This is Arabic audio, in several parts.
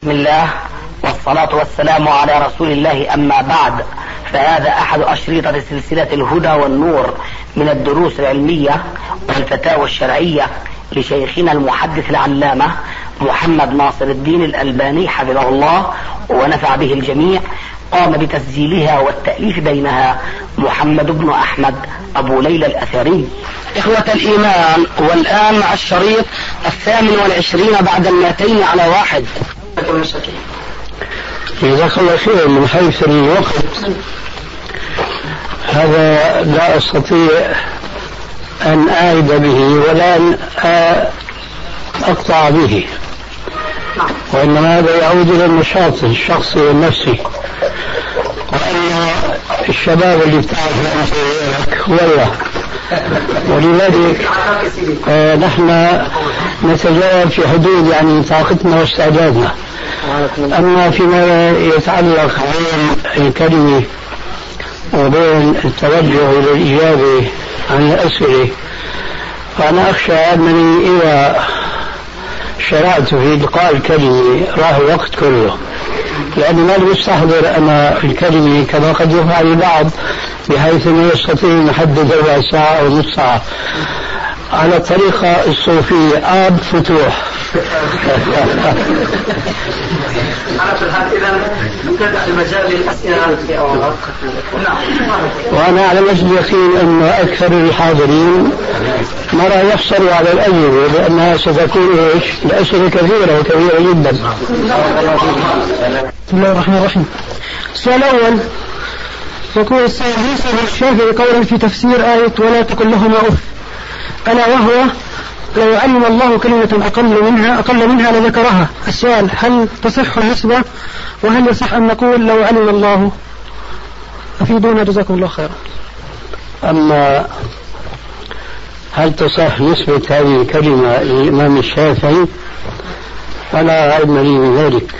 بسم الله والصلاة والسلام على رسول الله، أما بعد، فهذا أحد أشرطة سلسلة الهدى والنور من الدروس العلمية والفتاوى الشرعية لشيخنا المحدث العلامة محمد ناصر الدين الألباني حفظه الله ونفع به الجميع. قام بتسجيلها والتأليف بينها محمد بن أحمد أبو ليلى الأثري. إخوة الإيمان، والآن مع الشريط 28 بعد 200 على 1. جزاك الله خير. من حيث الوقت هذا لا أستطيع أن أعد به ولا أن أقطع به، وإنما هذا يعود إلى النشاط الشخصي والنفسي، وأن الشباب اللي بتعرف أنت والله، ولذلك نحن نتجاوب في حدود يعني طاقتنا واستعدادنا. أما فيما يتعلق بين الكلمة وبين التوجه إلى الإجابة عن الأسئلة، فأنا أخشى أنني إذا شرعت في إلقاء الكلمة راح الوقت كله، لأني ما بستحضر أنا الكلمة كما قد يفعل البعض بحيث أنه يستطيع أن يحدد ربع ساعة أو نصف ساعة على الطريقة الصوفية آب فتوح. وأنا على وجه اليقين أن أكثر الحاضرين ما راح يحصلوا على الأجوبة، لأنها ستكون الأسئلة كثيرة وكبيرة جدا. بسم الله الرحمن الرحيم. السؤال الأول يقول السائل: يسأل الشافعي قولا في تفسير آية ولا تقل لهما أف، ألا وهو لو علم الله كلمة أقل منها لذكرها. السؤال: هل تصح النسبة؟ وهل يصح أن نقول لو علم الله؟ أفيدونا جزاكم الله خيرا. أما هل تصح نسبة هذه الكلمة للإمام الشافعي فلا علم لي بذلك.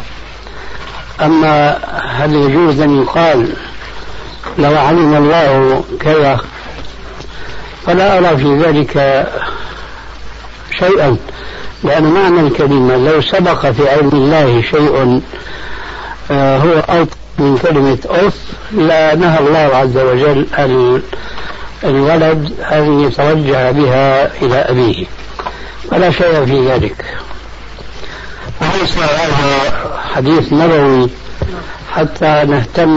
أما هل يجوز أن يقال لو علم الله كذا فلا أرى في ذلك شيئا، لأن معنى الكلمة لو سبق في علم الله شيء هو أوضح من كلمة أف لا نهى الله عز وجل الولد أن يتوجه بها إلى أبيه، فلا شيء في ذلك. وليس هذا حديث نبوي حتى نهتم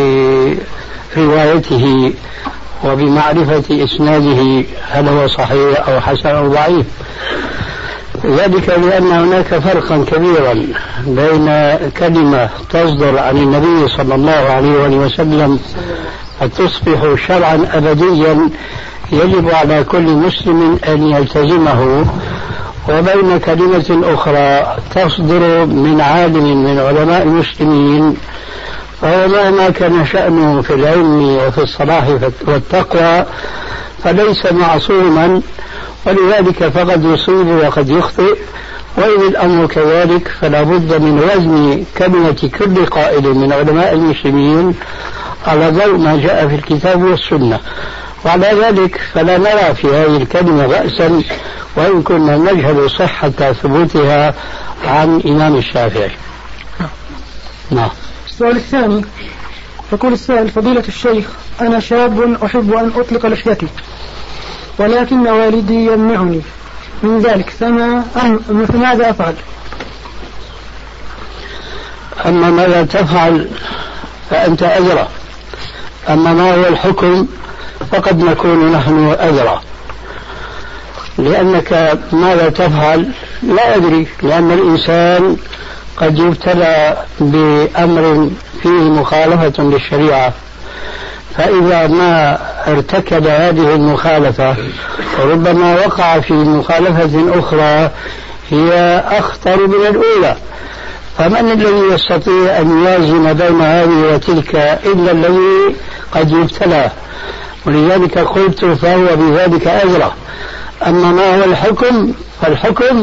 بروايته وبمعرفة إسناده هل هو صحيح أو حسن أو ضعيف، ذلك لأن هناك فرقا كبيرا بين كلمة تصدر عن النبي صلى الله عليه وسلم فتصبح شرعا أبديا يجب على كل مسلم أن يلتزمه، وبين كلمة أخرى تصدر من عالم من علماء المسلمين فهو مهما كان شأنه في العلم وفي الصلاح والتقوى فليس معصوما، ولذلك فقد يصيب وقد يخطئ. وإذا الأمر كذلك فلا بد من وزن كلمة كل قائل من علماء المسلمين على ضوء ما جاء في الكتاب والسنة، وعلى ذلك فلا نرى في هذه الكلمة بأسا وإن كنا نجهل صحة ثبوتها عن إمام الشافعي. نعم. السؤال الثاني يقول السائل: فضيلة الشيخ، أنا شاب أحب أن أطلق لحيتي ولكن والدي يمنعني من ذلك، فماذا أفعل؟ أما ماذا تفعل فأنت أدرى، أما ما هو الحكم فقد نكون نحن أدرى، لأنك ماذا تفعل لا أدري، لأن الإنسان قد يبتلى بأمر فيه مخالفة للشريعة، فإذا ما ارتكب هذه المخالفة ربما وقع في مخالفة أخرى هي أخطر من الأولى، فمن الذي يستطيع أن يوازن بين هذه وتلك إلا الذي قد يبتلى؟ ولذلك قلت فهو بذلك أجرى. أما ما هو الحكم فالحكم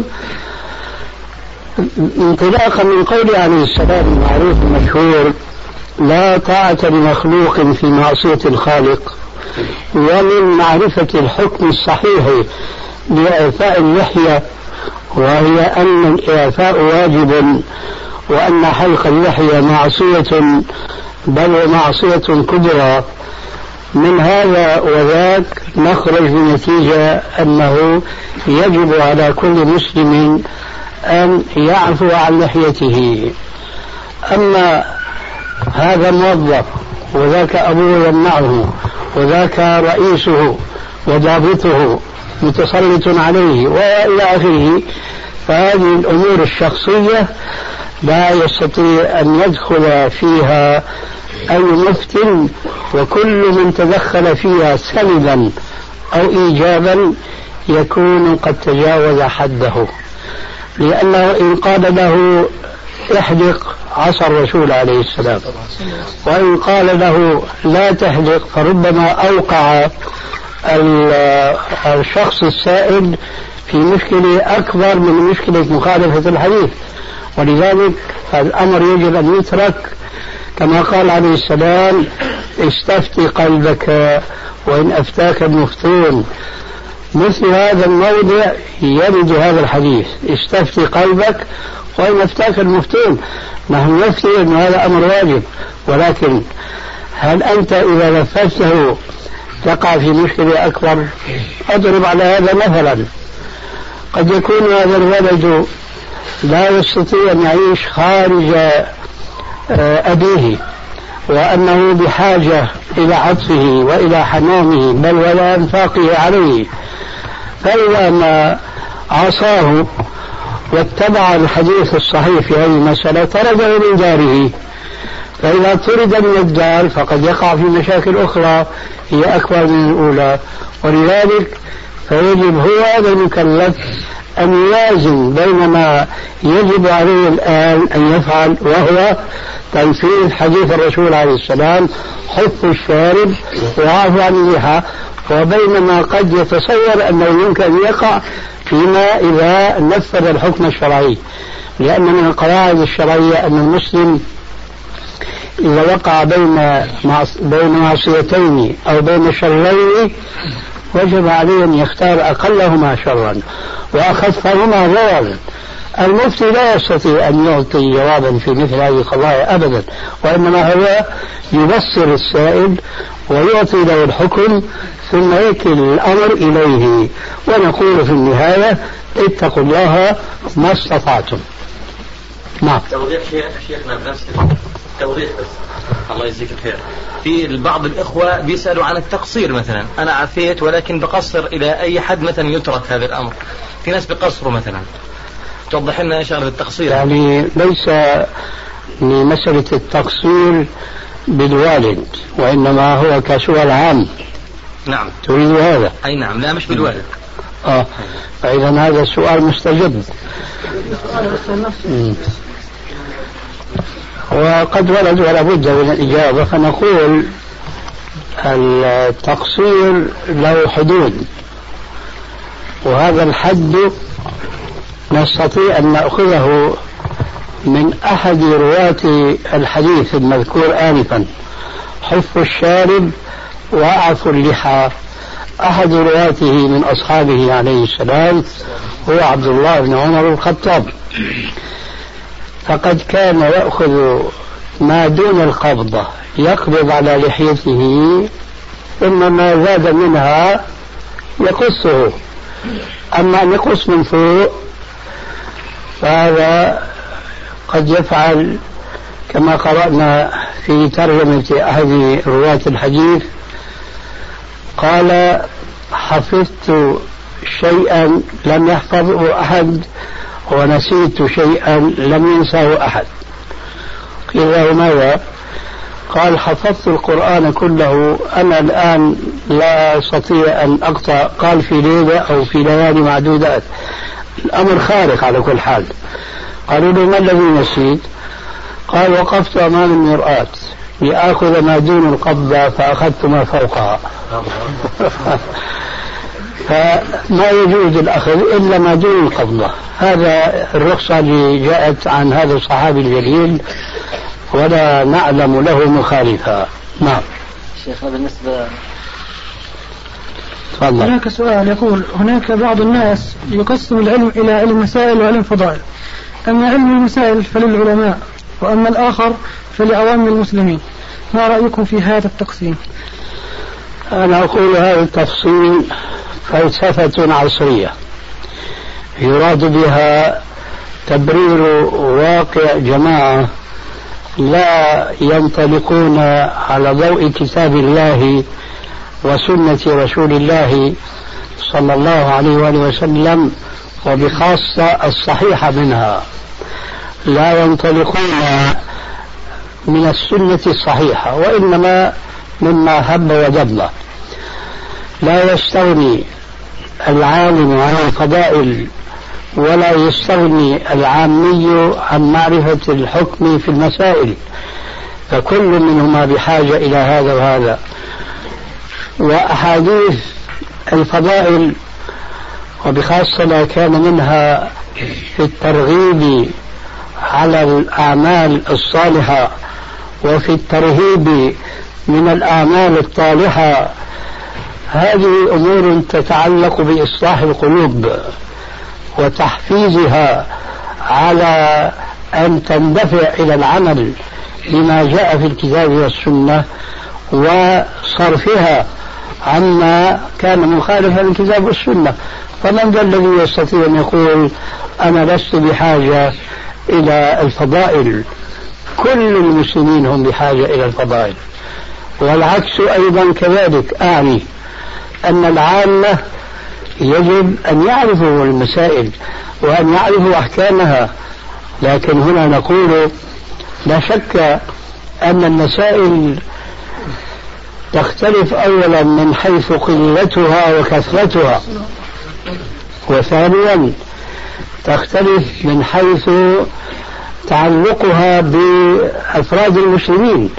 انطلاقا من قول عليه السلام المعروف المشهور: لا طاعة لمخلوق في معصية الخالق، ومن معرفة الحكم الصحيح لإعفاء اللحية وهي أن الإعفاء واجب وأن حلق اللحية معصية بل ومعصية كبرى، من هذا وذاك نخرج بنتيجة أنه يجب على كل مسلم أن يعفو عن لحيته. أما هذا موظف وذاك أبوه يمنعه وذاك رئيسه وضابطه متسلط عليه وإلى آخره، فهذه الأمور الشخصية لا يستطيع أن يدخل فيها أي مفتن، وكل من تدخل فيها سلبا أو إيجابا يكون قد تجاوز حده، لأنه إن قال له احلق عصى الرسول عليه السلام، وإن قال له لا تحلق فربما أوقع الشخص السائل في مشكلة أكبر من مشكلة مخالفة الحديث. ولذلك الأمر يجب أن يترك كما قال عليه السلام: استفتي قلبك وإن أفتاك المفتون. مثل هذا الموضع يرد هذا الحديث: استفتي قلبك وإن أفتاك المفتون. نحن نفتي أن هذا أمر واجب، ولكن هل أنت إذا نفذته تقع في مشكلة أكبر؟ أضرب على هذا مثلا: قد يكون هذا الولد لا يستطيع أن يعيش خارج أبيه، وأنه بحاجة إلى عطفه وإلى حنانه بل ولا إنفاقه عليه، فإذا ما عصاه واتبع الحديث الصحيح في هذه المسألة طرده من داره. فإذا طرد من الدار فقد يقع في مشاكل أخرى هي أكبر من الأولى. ولذلك فيجب هو هذا المكلف أن يوازن بين ما يجب عليه الآن أن يفعل، وهو تنفيذ حديث الرسول عليه السلام: حف الشارب وعفو عن اللحى، وبين ما قد يتصور أنه يمكن أن يقع فيما إذا نفذ الحكم الشرعي. لأن من القواعد الشرعية أن المسلم إذا وقع بين معصيتين أو بين شرين وجب عليه أن يختار أقلهما شرا وأخفهما ضررا. المفتي لا يستطيع أن يعطي جوابا في مثل هذه القضايا أبدا، وإنما هو يبصر السائل ويعطي له الحكم ثم يكل الأمر إليه، ونقول في النهاية: اتقوا الله ما استطعتم. نعم. توضيح شيخنا بنفس توضيح بس الله يجزيك الخير. في بعض الإخوة بيسألوا عن التقصير مثلا: أنا عفيت ولكن بقصر إلى أي حد مثلا يترك هذا الأمر؟ في ناس بقصروا مثلا، توضح لنا إيش هذا التقصير؟ يعني ليس لمسألة التقصير بالوالد، وإنما هو كسؤال عام. نعم. تريد هذا؟ أي نعم. لا مش بالوالد. فإذا هذا السؤال مستجد. وقد ورد ولا بد من الإجابة، فنقول التقصير له حدود، وهذا الحد نستطيع أن نأخذه من أحد رواة الحديث المذكور آنفا: حف الشارب وأعفو اللحى. أحد رواته من أصحابه عليه السلام هو عبد الله بن عمر الخطاب، فقد كان يأخذ ما دون القبضة يقبض على لحيته، ثم ما زاد منها يقصه. أما أن يقص من فوق فهذا قد يفعل كما قرأنا في ترجمة أحد رواة الحديث: قال: حفظت شيئا لم يحفظه أحد ونسيت شيئا لم ينساه أحد. قيل له: ماذا؟ قال: حفظت القرآن كله، أنا الآن لا أستطيع أن أقطع. قال: في ليلة أو في ليالي معدودات. الأمر خارق على كل حال. قالوا له: ما الذي نسيت؟ قال: وقفت أمام المرآة لآخذ ما دون القبضة فأخذت ما فوقها. فما يجوز الأخذ إلا ما دون القبضة. هذا الرخصة اللي جاءت عن هذا الصحابي الجليل، ولا نعلم له مخالفا. نعم. شيخ بالنسبة هناك سؤال يقول: هناك بعض الناس يقسم العلم إلى علم مسائل وعلم فضائل. أما علم المسائل فللعلماء، وأما الآخر فلعوام المسلمين. ما رأيكم في هذا التقسيم؟ أنا أقول هذا التفصيل فلسفة عصرية يراد بها تبرير واقع جماعة لا ينطلقون على ضوء كتاب الله وسنة رسول الله صلى الله عليه وآله وسلم، وبخاصة الصحيحة منها. لا ينطلقون من السنة الصحيحة، وإنما مما هب ودب. لا يستغني العالم عن الفضائل، ولا يستغني العامي عن معرفة الحكم في المسائل، فكل منهما بحاجة إلى هذا وهذا. وأحاديث الفضائل وبخاصة ما كان منها في الترغيب على الأعمال الصالحة وفي الترهيب من الأعمال الطالحة، هذه أمور تتعلق بإصلاح القلوب وتحفيزها على أن تندفع إلى العمل لما جاء في الكتاب والسنة، وصرفها عما كان مخالفا للكتاب والسنة. فمن ذا الذي يستطيع أن يقول أنا لست بحاجة إلى الفضائل؟ كل المسلمين هم بحاجة إلى الفضائل، والعكس أيضا كذلك. أعني أن العامة يجب أن يعرفوا المسائل وأن يعرفوا أحكامها، لكن هنا نقول لا شك أن المسائل تختلف أولا من حيث قلتها وكثرتها، وثانيا تختلف من حيث تعلقها بأفراد المسلمين.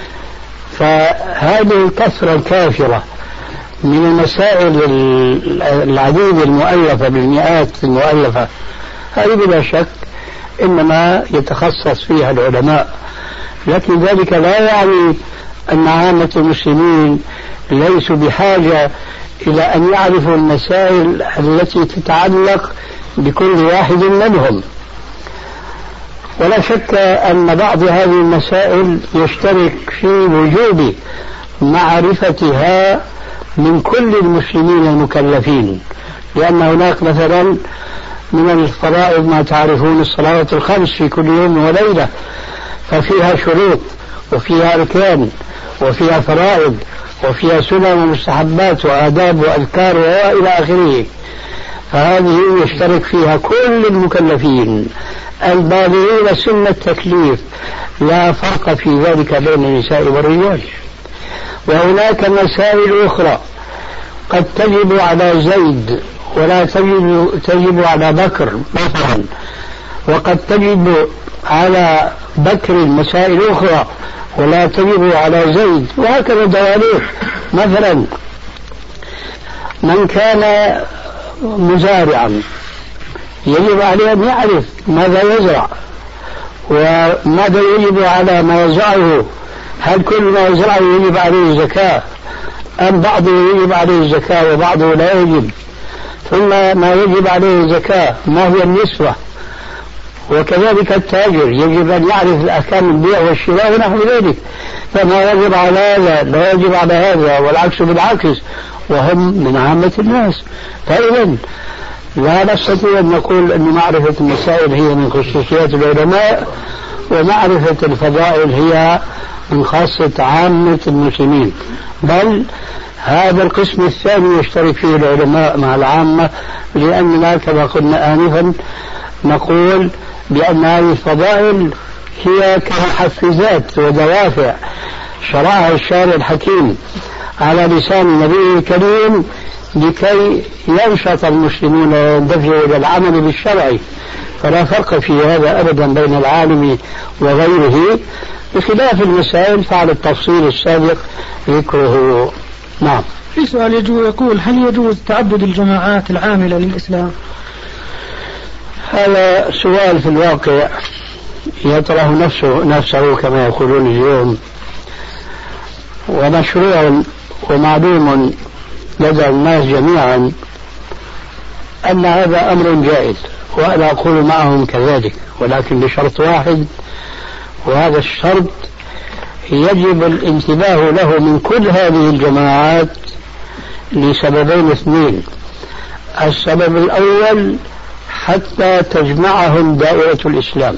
فهذه الكثرة الكافرة من المسائل العديدة المؤلفة بالمئات المؤلفة، هذه بلا شك إنما يتخصص فيها العلماء، لكن ذلك لا يعني أن عامة المسلمين ليسوا بحاجة إلى أن يعرفوا المسائل التي تتعلق بكل واحد منهم. ولا شك أن بعض هذه المسائل يشترك في وجوب معرفتها من كل المسلمين المكلفين، لأن هناك مثلا من الفرائض ما تعرفون الصلاة الخمس في كل يوم وليلة، ففيها شروط وفيها أركان وفيها فرائض وفيها سنن ومستحبات وآداب وأذكار وإلى آخره. فهذه يشترك فيها كل المكلفين البالغين سن التكليف، لا فرق في ذلك بين النساء والرجال. وهناك مسائل أخرى قد تجب على زيد ولا تجب على بكر مثلا، وقد تجب على بكر مسائل أخرى ولا تجب على زيد، وهكذا دواليك. مثلا من كان مزارعا يجب عليه أن يعرف ماذا يزرع وماذا يجب على ما يزرعه. هل كل ما يزرعه يجب عليه الزكاة أم بعضه يجب عليه الزكاة وبعضه لا يجب؟ ثم ما يجب عليه الزكاة ما هي النسبة؟ وكذلك التاجر يجب أن يعرف الأحكام البيع والشراء ونحو ذلك، فما يجب على هذا لا يجب على هذا، والعكس بالعكس، وهم من عامة الناس. فإذا لا نستطيع أن نقول أن معرفة المسائل هي من خصوصيات العلماء ومعرفة الفضائل هي من خاصة عامة المسلمين، بل هذا القسم الثاني يشترك فيه العلماء مع العامة، لأننا كما قلنا آنفا نقول بأن هذه الفضائل هي كمحفزات ودوافع شرعها الشارع الحكيم على لسان النبي الكريم لكي ينشط المسلمون ويندفعوا إلى العمل بالشرع. فلا فرق في هذا أبدا بين العالم وغيره، بخلاف المسائل فعلى التفصيل السابق ذكره. نعم. في سؤال يقول هل يجوز تعدد الجماعات العاملة للإسلام؟ هذا سؤال في الواقع يطرح نفسه كما يقولون اليوم، ومشروع ومعلوم لدى الناس جميعا أن هذا أمر جائز وأنا أقول معهم كذلك، ولكن بشرط واحد، وهذا الشرط يجب الانتباه له من كل هذه الجماعات لسببين اثنين. السبب الأول حتى تجمعهم دائرة الإسلام،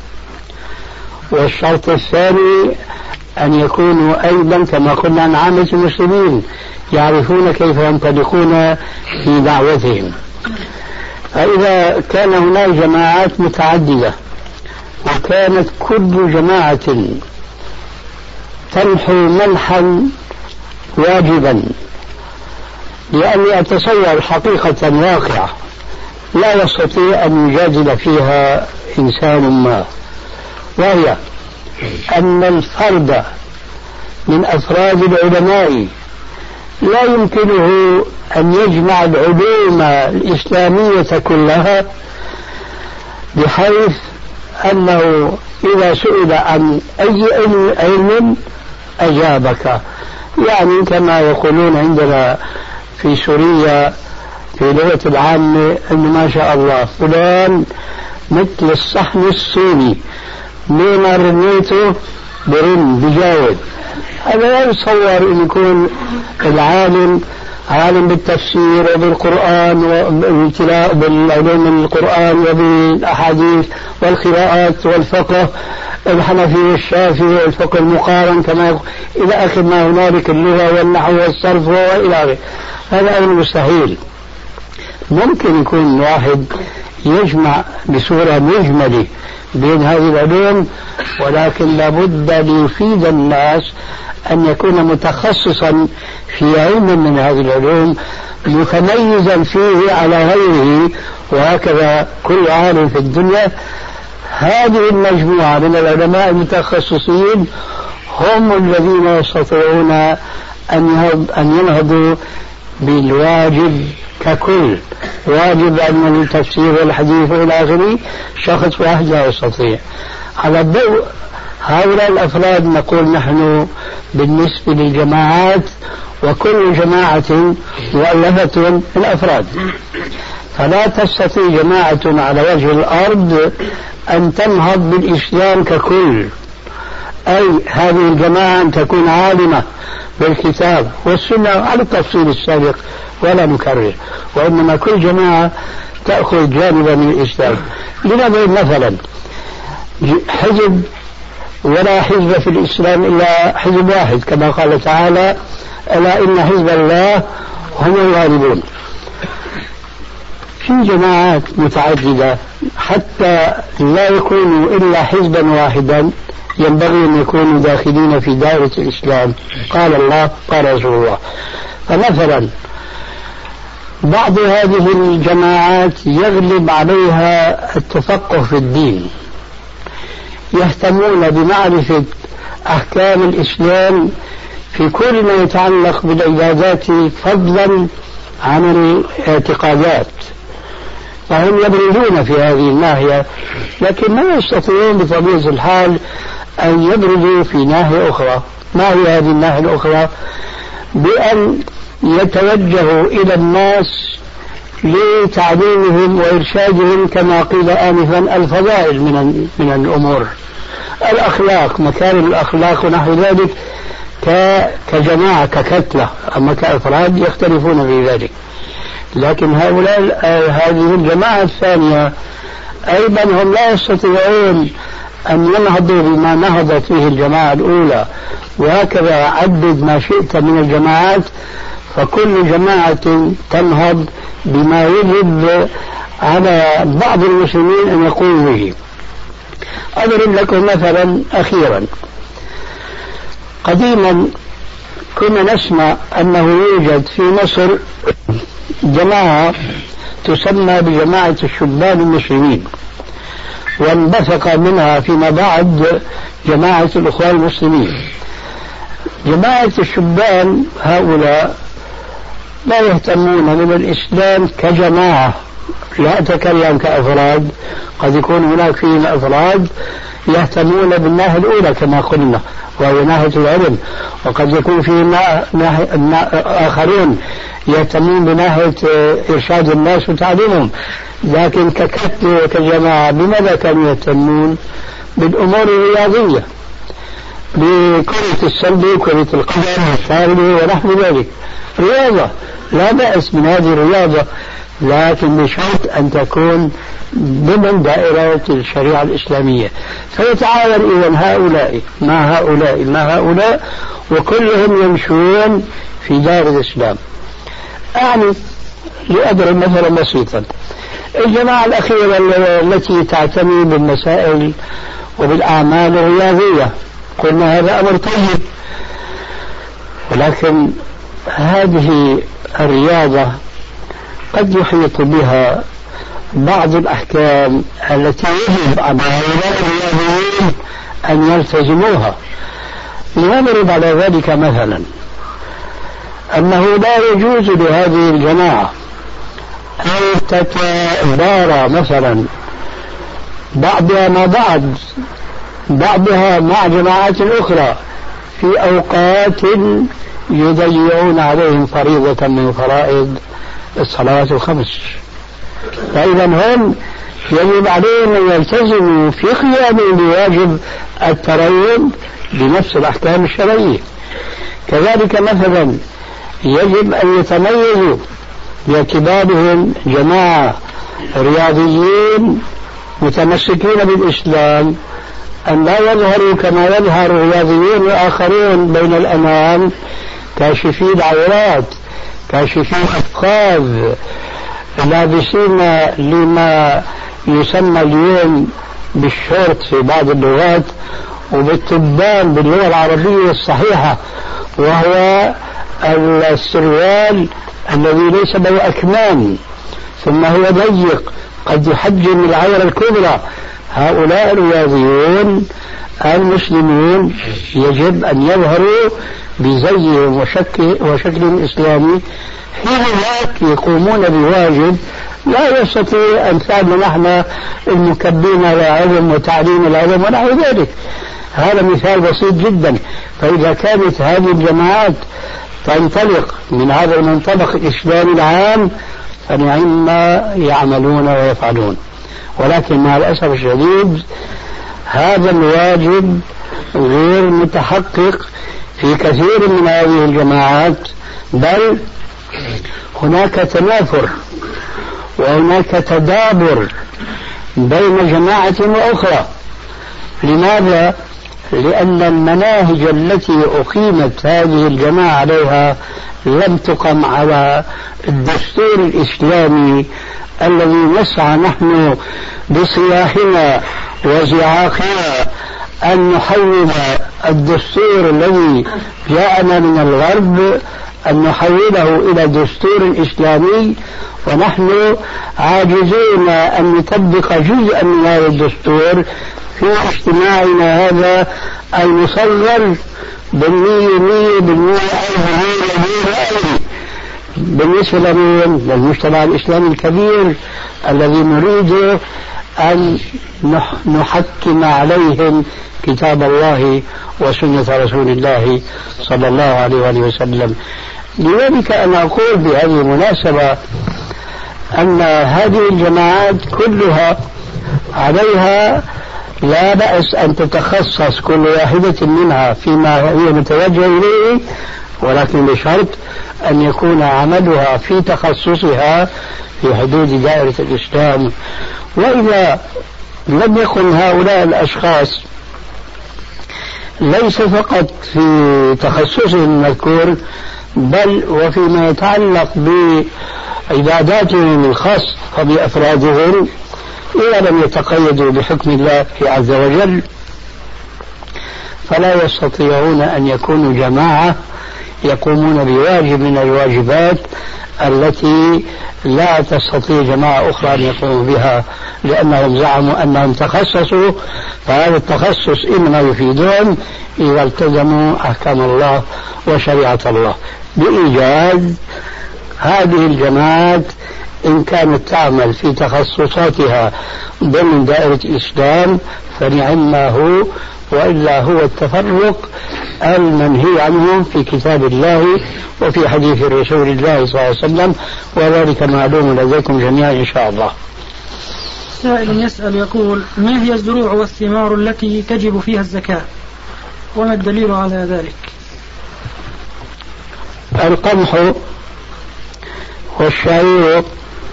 والشرط الثاني أن يكونوا أيضا كما قلنا عن عامة المسلمين يعرفون كيف ينطلقون في دعوتهم. فإذا كان هناك جماعات متعددة وكانت كل جماعة تنحو منحا واجبا، لأني أتصور حقيقة واقعة لا يستطيع أن يجادل فيها إنسان ما، وهي أن الفرد من أفراد العلماء لا يمكنه أن يجمع العلوم الإسلامية كلها، بحيث أنه إذا سئل عن أي علم أجابك. يعني كما يقولون عندنا في سوريا في لغة العامة أنه ما شاء الله فلان مثل الصحن الصيني، مما رميته برن بجاوب. هذا لا يتصور أن يكون العالم عالم بالتفسير وبالقرآن وبالابتلاء بالعلوم القرآن وبالأحاديث والقراءات والفقه الحنفي والشافعي والفقه المقارن كما إلى آخر ما هنالك، اللغة والنحو والصرف وإلى آخره. هذا أمر مستحيل. ممكن يكون واحد يجمع بصورة مجملة بين هذه العلوم، ولكن لابد ليفيد الناس أن يكون متخصصا في علم من هذه العلوم متميزا فيه على غيره، وهكذا كل عالم في الدنيا. هذه المجموعة من العلماء المتخصصين هم الذين يستطيعون أن ينهضوا بالواجب ككل. واجب علم التفسير والحديث والى اخره شخص واحد لا يستطيع. على الضوء هؤلاء الافراد نقول نحن بالنسبه للجماعات، وكل جماعه مؤلفه من افراد، فلا تستطيع جماعه على وجه الارض ان تنهض بالاسلام ككل. اي هذه الجماعه ان تكون عالمه بالكتاب والسنه على التفصيل السابق ولا نكرر، وإنما كل جماعة تأخذ جانبا من الإسلام. لنضرب مثلا حزب، ولا حزب في الإسلام إلا حزب واحد كما قال تعالى ألا إن حزب الله هم الغالبون. في جماعات متعددة حتى لا يكونوا إلا حزبا واحدا ينبغي أن يكونوا داخلين في دائرة الإسلام، قال الله قال رسول الله. فمثلا بعض هذه الجماعات يغلب عليها التفقه في الدين، يهتمون بمعرفة أحكام الإسلام في كل ما يتعلق بالعبادات فضلا عن الاعتقادات، فهم يبرزون في هذه الناحية، لكن ما يستطيعون بطبيعة الحال أن يبرزوا في ناحية أخرى. ما هي هذه الناحية الأخرى؟ بأن يتوجهوا إلى الناس لتعليمهم وإرشادهم كما قيل آنفا الفضائل من الأمور، الأخلاق، مكارم الأخلاق ونحو ذلك، كجماعة ككتلة. أما كأفراد يختلفون في ذلك. لكن هؤلاء هذه الجماعة الثانية أيضا هم لا يستطيعون أن ينهضوا بما نهضت به الجماعة الأولى، وهكذا عدد ما شئت من الجماعات، فكل جماعة تنهض بما يجب على بعض المسلمين أن يقوموا به. أضرب لكم مثلا أخيرا. قديما كنا نسمع أنه يوجد في مصر جماعة تسمى بجماعة الشبان المسلمين، وانبثق منها فيما بعد جماعة الأخوان المسلمين. جماعة الشبان هؤلاء لا يهتمون من الإسلام كجماعة، لا أتكلم كأفراد، قد يكون هناك فيهم أفراد يهتمون بالناحية الأولى كما قلنا وهي ناحية العلم، وقد يكون فيهم آخرون يهتمون بناحية إرشاد الناس وتعليمهم، لكن ككتل وكجماعة بماذا كانوا يهتمون؟ بالأمور الرياضية، بكرة السلة وكرة القدم والشاربة ونحو ذلك، رياضة لا بأس من هذه الرياضة، لكن بشرط أن تكون ضمن دائرة الشريعة الإسلامية. فيتعاون إذن هؤلاء مع هؤلاء مع هؤلاء وكلهم يمشون في دار الإسلام. أعني لأضرب مثلا بسيطا، الجماعة الأخيرة التي تعتني بالمسائل وبالأعمال الرياضية، قلنا هذا أمر طيب، ولكن هذه الرياضة قد يحيط بها بعض الأحكام التي يجب على هؤلاء الرياضيين أن يلتزموها. لنضرب على ذلك مثلا أنه لا يجوز لهذه الجماعة أن تتبارى مثلا بعضها مع بعضها مع جماعات أخرى في أوقات يضيعون عليهم فريضة من فرائض الصلوات الخمس. فإذا هم يجب عليهم أن يلتزموا في قيامهم بواجب التريض بنفس الأحكام الشرعية. كذلك مثلا يجب أن يتميزوا باعتبارهم جماعة رياضيين متمسكين بالإسلام، أن لا يظهروا كما يظهر الرياضيين الآخرون بين الأمام كاشفي العورات، كاشفي الأفخاذ، لابسين لما يسمى اليوم بالشورت في بعض اللغات وبالتبان باللغة العربية الصحيحة، وهو السروال الذي ليس له أكمام ثم هو ضيق قد يحجم العورة الكبرى. هؤلاء الرياضيون المسلمون يجب أن يظهروا بزيهم وشكل إسلامي، حين يقومون بواجب لا يستطيع أمثالنا نحن المكبين على علم وتعليم العلم ونحو ذلك. هذا مثال بسيط جدا. فإذا كانت هذه الجماعات تنطلق من هذا المنطلق الإسلامي العام فنعم ما يعملون ويفعلون، ولكن مع الأسف الشديد هذا الواجب غير متحقق في كثير من هذه الجماعات، بل هناك تنافر وهناك تدابر بين جماعة وأخرى. لماذا؟ لأن المناهج التي أقيمت هذه الجماعة عليها لم تقم على الدستور الإسلامي الذي نسعى نحن بصياحنا وزعاقنا أن نحول الدستور الذي جاءنا من الغرب أن نحوله إلى دستور إسلامي، ونحن عاجزون أن نطبق جزءا من هذا الدستور في اجتماعنا هذا المصغر بالمية بالنسبة للمجتمع الإسلامي الكبير الذي نريد أن نحكم عليهم كتاب الله وسنة رسول الله صلى الله عليه وآله وسلم. لذلك أنا أقول بهذه المناسبة أن هذه الجماعات كلها عليها لا بأس أن تتخصص كل واحدة منها فيما هي متوجهة إليه، ولكن بشرط أن يكون عملها في تخصصها في حدود دائرة الإسلام. وإذا لم يكن هؤلاء الأشخاص ليس فقط في تخصصهم المذكور بل وفيما يتعلق بعباداتهم الخاصة وبأفرادهم، إذا لم يتقيدوا بحكم الله عز وجل فلا يستطيعون أن يكونوا جماعة يقومون بواجب من الواجبات التي لا تستطيع جماعة أخرى أن يقوموا بها، لأنهم زعموا أنهم تخصصوا، فهذا التخصص إنما يفيدهم إذا التزموا أحكام الله وشريعة الله. بإيجاز هذه الجماعات إن كانت تعمل في تخصصاتها ضمن دائرة الإسلام فنعم ما هو، وإلا هو التفرق المنهي عنه في كتاب الله وفي حديث رسول الله صلى الله عليه وسلم، وذلك معلوم لديكم جميعا إن شاء الله. سائل يسأل يقول: ما هي الزروع والثمار التي تجب فيها الزكاة؟ وما الدليل على ذلك؟ القمح والشعير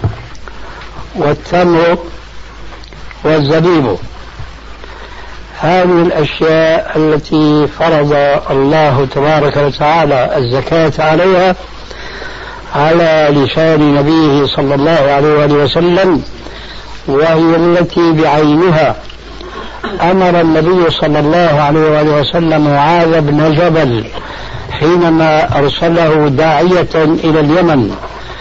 والتمر والزبيب، هذه الأشياء التي فرض الله تبارك وتعالى الزكاة عليها على لسان نبيه صلى الله عليه وآله وسلم، وهي التي بعينها أمر النبي صلى الله عليه وآله وسلم معاذ بن جبل حينما أرسله داعية إلى اليمن،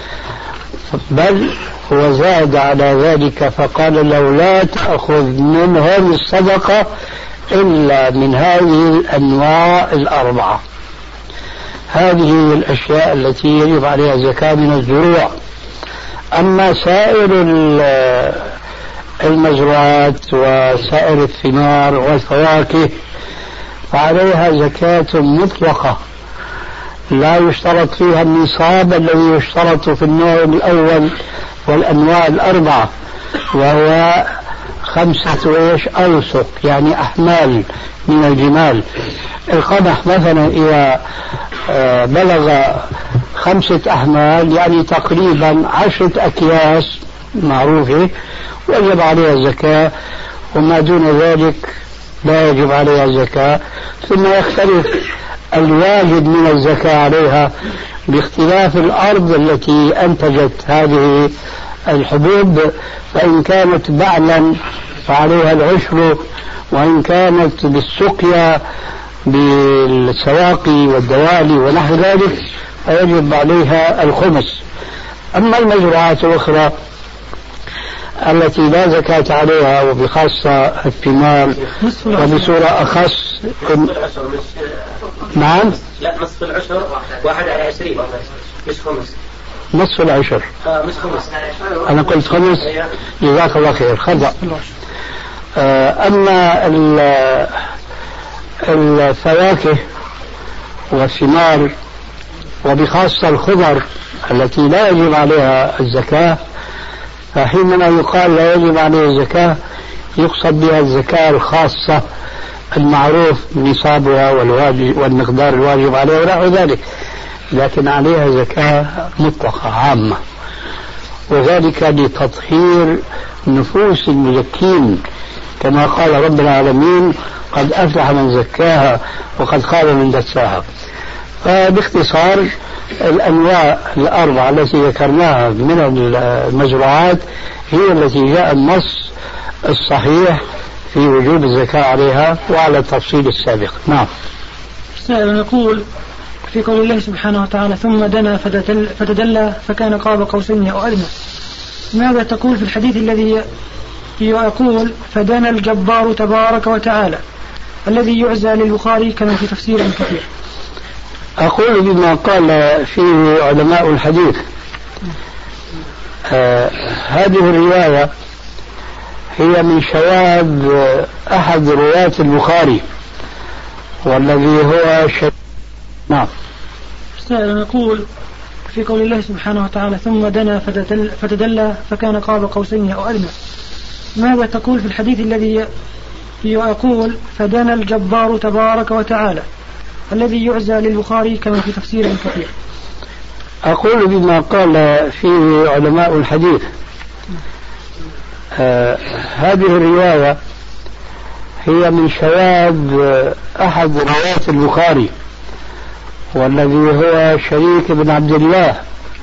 بل وزاد على ذلك فقال له: لا تأخذ منهم الصدقة إلا من هذه الأنواع الأربعة. هذه الأشياء التي يجب عليها الزكاة من الزروع. أما سائر المزروعات وسائر الثمار والفواكه فعليها زكاة مطلقة، لا يشترط فيها النصاب الذي يشترط في النوع الأول والأنواع الأربعة، وهو 5 أوسق، يعني أحمال من الجمال. القمح مثلا إذا بلغ 5 أحمال، يعني تقريبا 10 أكياس معروفة، وجب عليها الزكاة، وما دون ذلك لا يجب عليها الزكاة. ثم يختلف الواجب من الزكاة عليها باختلاف الأرض التي أنتجت هذه الحبوب، فإن كانت بعلا فعليها العشر، وإن كانت بالسقيا بالسواقي والدوالي ونحو ذلك فيجب عليها الخمس. أما المزروعات الأخرى التي لا زكاة عليها، وبخاصة الثمار وبصورة أخص نعم، لا نصف العشر 1/20 مش خمس، نصف العشر مش خمس، أنا قلت خمس، جزاك الله خير، خطأ. أما الفواكه والثمار وبخاصة الخضر التي لا يجب عليها الزكاة، فحينما يقال لا يجب عليها الزكاة يقصد بها الزكاة الخاصة المعروف نصابها والمقدار الواجب عليها ونحو ذلك، لكن عليها زكاة مطلقة عامة، وذلك لتطهير نفوس المزكين، كما قال رب العالمين: قد أفلح من زكاها وقد خاب من دساها. فباختصار الأنواع الأربعة التي ذكرناها من المزروعات هي التي جاء النص الصحيح في وجوب الزكاة عليها وعلى التفصيل السابق. نعم. سائل يقول: في قول الله سبحانه وتعالى: ثم دنا فتدلى فكان قاب قوسين أو أدنى، ماذا تقول في الحديث الذي يقول: فدنا الجبار تبارك وتعالى، الذي يعزى للبخاري كما في تفسير كثير؟ أقول بما قال فيه علماء الحديث. هذه الرواية هي من شواذ أحد رواة البخاري، والذي هو نعم. سائل يقول: في قول الله سبحانه وتعالى: ثم دنا فتدلى فكان قاب قوسين أو أدنى، ماذا تقول في الحديث الذي يقول: فدنا الجبار تبارك وتعالى، الذي يعزى للبخاري كما في تفسير كثير؟ أقول بما قال فيه علماء الحديث. هذه الرواية هي من شواذ أحد رواة البخاري، والذي هو شريك بن عبد الله،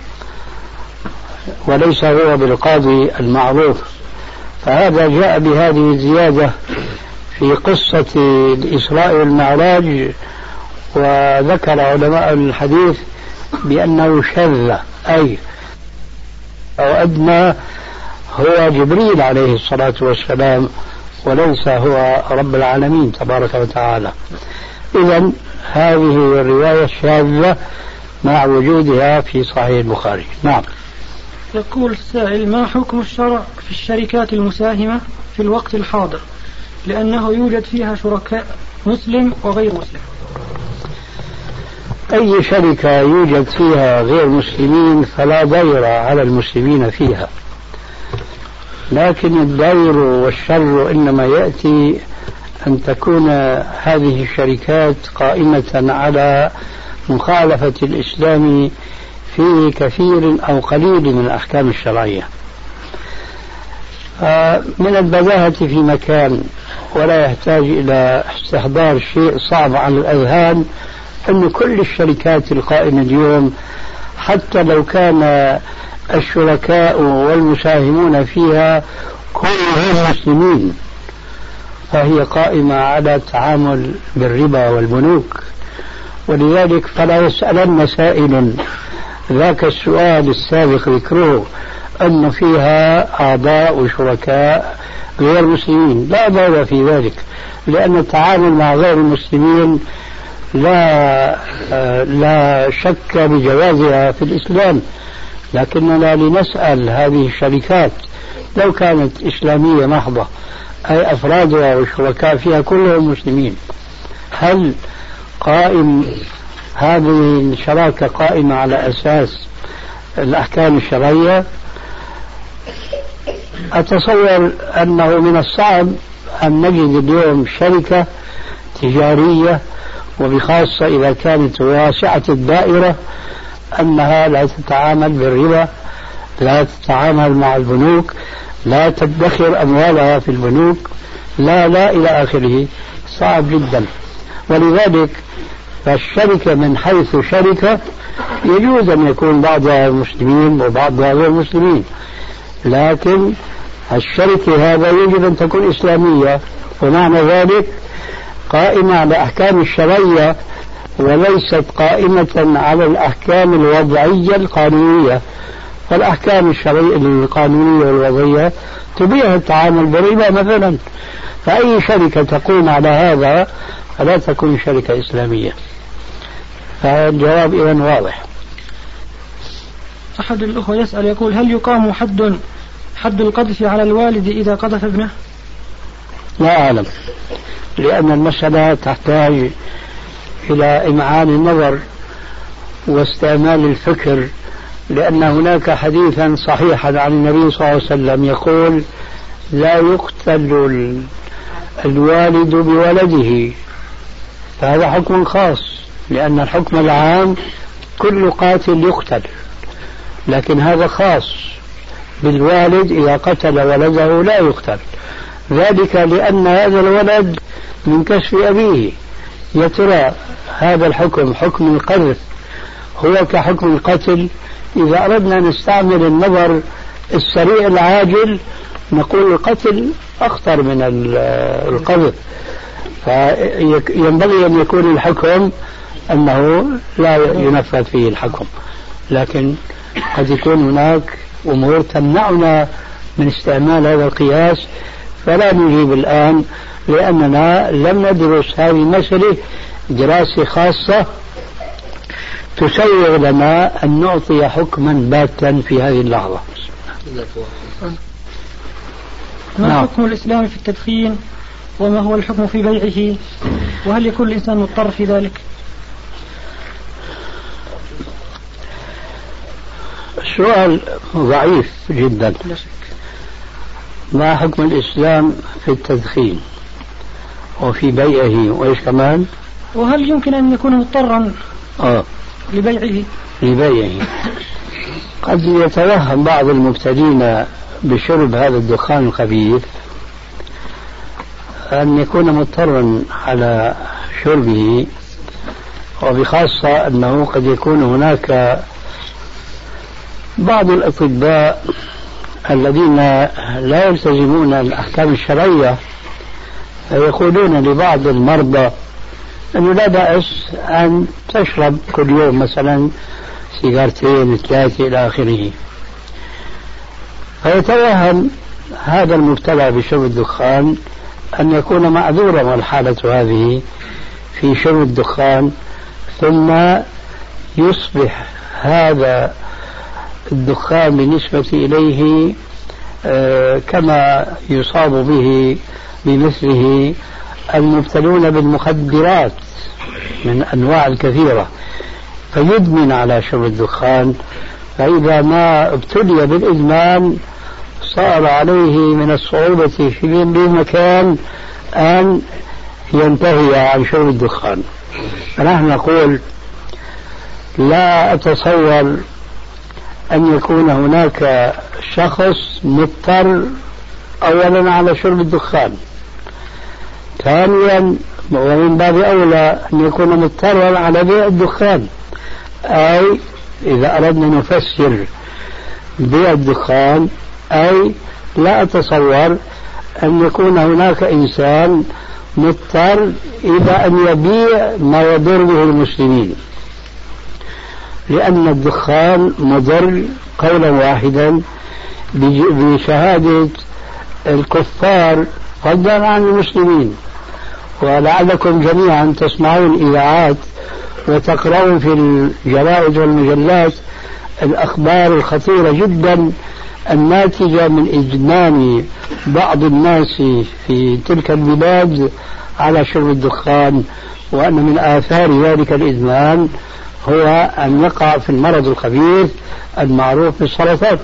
وليس هو بالقاضي المعروف. فهذا جاء بهذه الزيادة في قصة الإسراء والمعراج، وذكر علماء الحديث بأنه شذ، أي أو أدنى هو جبريل عليه الصلاة والسلام، وليس هو رب العالمين تبارك وتعالى. إذن هذه الرواية شاذة مع وجودها في صحيح البخاري. نعم. يقول السائل: ما حكم الشرع في الشركات المساهمة في الوقت الحاضر، لأنه يوجد فيها شركاء مسلم وغير مسلم؟ أي شركة يوجد فيها غير مسلمين فلا ضير على المسلمين فيها، لكن الضير والشر إنما يأتي أن تكون هذه الشركات قائمة على مخالفة الإسلام في كثير أو قليل من الأحكام الشرعية. من البداهة في مكان ولا يحتاج إلى استحضار شيء صعب على الأذهان أن كل الشركات القائمة اليوم حتى لو كان الشركاء والمساهمون فيها كلهم مسلمين فهي قائمة على التعامل بالربا والبنوك. ولذلك فلا يسألن سائل ذاك السؤال السابق ذكره أن فيها أعضاء وشركاء غير مسلمين، لا ضير في ذلك، لأن التعامل مع غير المسلمين لا شك بجوازها في الإسلام، لكننا لنسأل هذه الشركات لو كانت إسلامية محضة أي أفرادها والشركاء فيها كلهم مسلمين، هل قائم هذه الشراكة قائمة على أساس الأحكام الشرعية؟ أتصور أنه من الصعب أن نجد اليوم شركة تجارية وبخاصة إذا كانت واسعة الدائرة أنها لا تتعامل بالربا، لا تتعامل مع البنوك، لا تدخر أموالها في البنوك، لا إلى آخره. صعب جدا. ولذلك فالشركة من حيث شركة يجوز أن يكون بعضها مسلمين وبعضها غير مسلمين، لكن الشركة هذا يجب أن تكون إسلامية، ومعنى ذلك قائمة على الأحكام الشرعية وليست قائمة على الأحكام الوضعية القانونية. فالأحكام الشرعية القانونية والوضعية تبيح التعامل بالربا مثلا، فأي شركة تقوم على هذا فلا تكون شركة إسلامية. فالجواب إذن واضح. أحد الأخوة يسأل يقول: هل يقام حد القذف على الوالد إذا قذف ابنه؟ لا أعلم، لأن المسألة تحتاج إلى إمعان النظر واستعمال الفكر، لأن هناك حديثا صحيحا عن النبي صلى الله عليه وسلم يقول: لا يقتل الوالد بولده، فهذا حكم خاص، لأن الحكم العام كل قاتل يقتل، لكن هذا خاص بالوالد، إذا قتل ولده لا يقتل، ذلك لأن هذا الولد من كسب أبيه. يا ترى هذا الحكم حكم القذف هو كحكم القتل؟ إذا أردنا نستعمل النظر السريع العاجل نقول القتل أخطر من القذف، فينبغي أن يكون الحكم أنه لا ينفذ فيه الحكم، لكن قد يكون هناك أمور تمنعنا من استعمال هذا القياس، فلا نجيب الآن لأننا لم ندرس هذه المسألة دراسة خاصة تسوغ لنا أن نعطي حكما باتا في هذه اللحظة. ما حكم الإسلام في التدخين، وما هو الحكم في بيعه، وهل يكون الإنسان مضطر في ذلك؟ السؤال ضعيف جدا. ما حكم الإسلام في التدخين وفي بيعه وإيش كمان؟ وهل يمكن أن يكون مضطرا لبيعه؟ قد يتوهم بعض المبتدين بشرب هذا الدخان الخبيث أن يكون مضطرا على شربه، وبخاصة أنه قد يكون هناك بعض الأطباء الذين لا يلتزمون الأحكام الشرعية يقولون لبعض المرضى أنه لا بأس أن تشرب كل يوم مثلا سيجارتين 3 إلى آخره، فيتوهم هذا المبتلى بشرب الدخان أن يكون معذورا، والحالة هذه في شرب الدخان، ثم يصبح هذا الدخان بالنسبة إليه كما يصاب به بمثله المبتلون بالمخدرات من أنواع الكثيرة، فيدمن على شرب الدخان، فإذا ما ابتلي بالإدمان صار عليه من الصعوبة في بمكان أن ينتهي عن شرب الدخان. فنحن نقول لا أتصور أن يكون هناك شخص مضطر أولا على شرب الدخان، ثانيا ومن باب أولى أن يكون مضطرا على بيع الدخان. أي إذا أردنا نفسر بيع الدخان، أي لا أتصور أن يكون هناك إنسان مضطر إلى أن يبيع ما يضر به المسلمين، لأن الدخان مضر قولا واحدا بشهادة الكفار فضلا عن المسلمين. ولعلكم جميعا تسمعون إذاعات وتقرؤون في الجرائد والمجلات الأخبار الخطيرة جدا الناتجة من إدمان بعض الناس في تلك البلاد على شرب الدخان، وأن من آثار ذلك الإدمان هو أن يقع في المرض الخبيث المعروف بالسرطان.